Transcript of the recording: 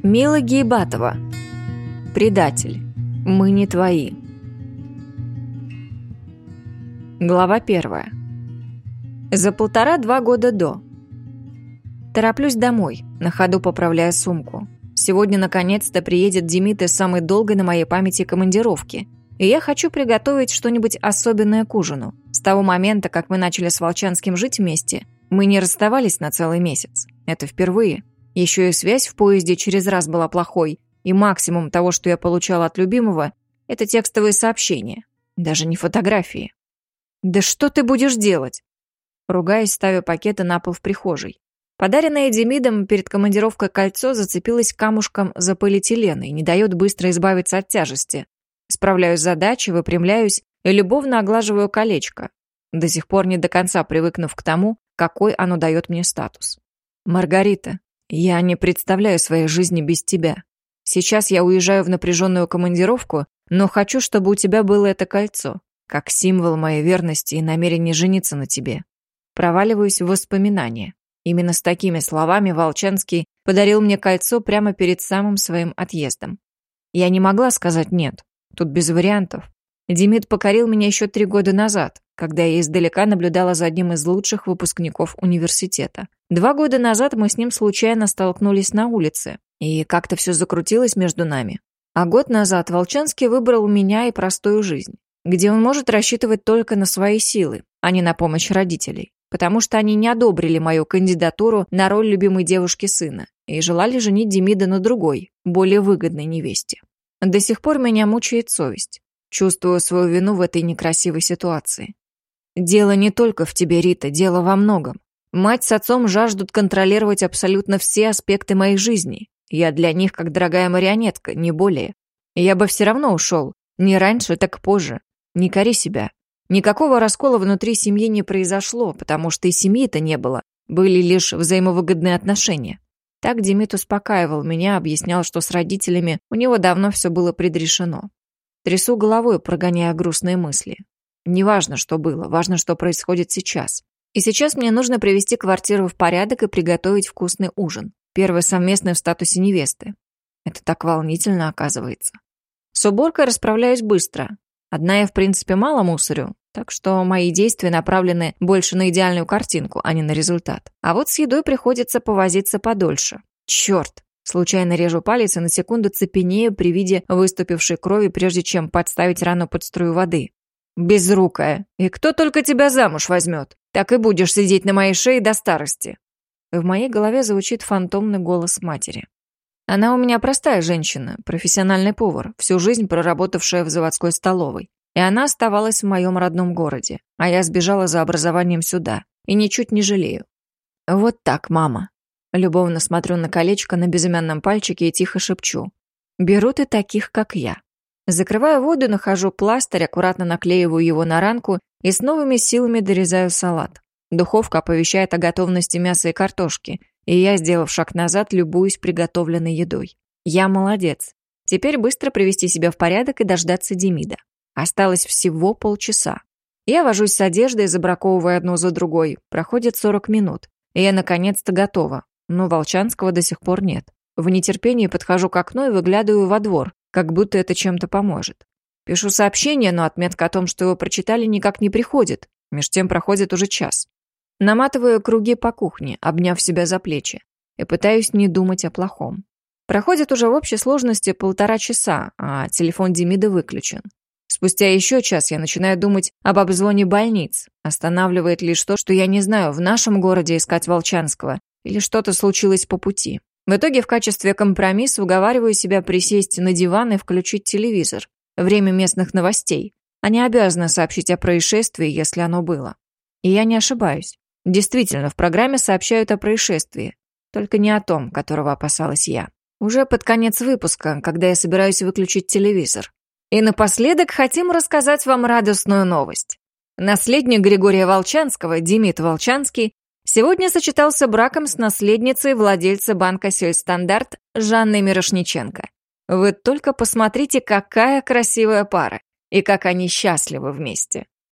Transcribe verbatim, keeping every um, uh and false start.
Мила Гейбатова. Предатель. Мы не твои. Глава первая. За полтора-два года до. Тороплюсь домой, на ходу поправляя сумку. Сегодня наконец-то приедет Демид из самой долгой на моей памяти командировки, и я хочу приготовить что-нибудь особенное к ужину. С того момента, как мы начали с Волчанским жить вместе, мы не расставались на целый месяц. Это впервые. Еще и связь в поезде через раз была плохой, и максимум того, что я получала от любимого, это текстовые сообщения. Даже не фотографии. «Да что ты будешь делать?» Ругаясь, ставя пакеты на пол в прихожей. Подаренное Демидом перед командировкой кольцо зацепилось камушком за полиэтилен и не дает быстро избавиться от тяжести. Справляюсь с задачей, выпрямляюсь и любовно оглаживаю колечко, до сих пор не до конца привыкнув к тому, какой оно дает мне статус. «Маргарита, я не представляю своей жизни без тебя. Сейчас я уезжаю в напряженную командировку, но хочу, чтобы у тебя было это кольцо, как символ моей верности и намерения жениться на тебе». Проваливаюсь в воспоминания. Именно с такими словами Волчанский подарил мне кольцо прямо перед самым своим отъездом. Я не могла сказать «нет». Тут без вариантов. Демид покорил меня еще три года назад, когда я издалека наблюдала за одним из лучших выпускников университета. Два года назад мы с ним случайно столкнулись на улице, и как-то все закрутилось между нами. А год назад Волчанский выбрал меня и простую жизнь, где он может рассчитывать только на свои силы, а не на помощь родителей, потому что они не одобрили мою кандидатуру на роль любимой девушки сына и желали женить Демида на другой, более выгодной невесте. До сих пор меня мучает совесть. Чувствую свою вину в этой некрасивой ситуации. Дело не только в тебе, Рита, дело во многом. Мать с отцом жаждут контролировать абсолютно все аспекты моей жизни. Я для них как дорогая марионетка, не более. Я бы все равно ушел. Не раньше, так позже. Не кори себя. Никакого раскола внутри семьи не произошло, потому что и семьи-то не было. Были лишь взаимовыгодные отношения. Так Демид успокаивал меня, объяснял, что с родителями у него давно все было предрешено. Трясу головой, прогоняя грустные мысли. Неважно, что было, важно, что происходит сейчас. И сейчас мне нужно привести квартиру в порядок и приготовить вкусный ужин. Первый совместный в статусе невесты. Это так волнительно, оказывается. С уборкой расправляюсь быстро. Одна я, в принципе, мало мусорю, так что мои действия направлены больше на идеальную картинку, а не на результат. А вот с едой приходится повозиться подольше. Черт! Случайно режу палец и на секунду цепенею при виде выступившей крови, прежде чем подставить рану под струю воды. «Безрукая! И кто только тебя замуж возьмет? Так и будешь сидеть на моей шее до старости!» В моей голове звучит фантомный голос матери. Она у меня простая женщина, профессиональный повар, всю жизнь проработавшая в заводской столовой. И она оставалась в моем родном городе, а я сбежала за образованием сюда. И ничуть не жалею. «Вот так, мама!» Любовно смотрю на колечко на безымянном пальчике и тихо шепчу. «Берут и таких, как я». Закрываю воду, нахожу пластырь, аккуратно наклеиваю его на ранку и с новыми силами дорезаю салат. Духовка оповещает о готовности мяса и картошки, и я, сделав шаг назад, любуюсь приготовленной едой. Я молодец. Теперь быстро привести себя в порядок и дождаться Демида. Осталось всего полчаса. Я вожусь с одеждой, забраковывая одну за другой. Проходит сорок минут, и я наконец-то готова. Но Волчанского до сих пор нет. В нетерпении подхожу к окну и выглядываю во двор, как будто это чем-то поможет. Пишу сообщение, но отметка о том, что его прочитали, никак не приходит. Меж тем проходит уже час. Наматываю круги по кухне, обняв себя за плечи, и пытаюсь не думать о плохом. Проходит уже в общей сложности полтора часа, а телефон Демида выключен. Спустя еще час я начинаю думать об обзвоне больниц. Останавливает лишь то, что я не знаю, в нашем городе искать Волчанского или что-то случилось по пути. В итоге в качестве компромисса уговариваю себя присесть на диван и включить телевизор. Время местных новостей. Они обязаны сообщить о происшествии, если оно было. И я не ошибаюсь. Действительно, в программе сообщают о происшествии. Только не о том, которого опасалась я. Уже под конец выпуска, когда я собираюсь выключить телевизор. И напоследок хотим рассказать вам радостную новость. Наследник Григория Волчанского, Демид Волчанский, сегодня сочетался браком с наследницей владельца банка «Сельстандарт» Жанной Мирошниченко. Вы только посмотрите, какая красивая пара, и как они счастливы вместе.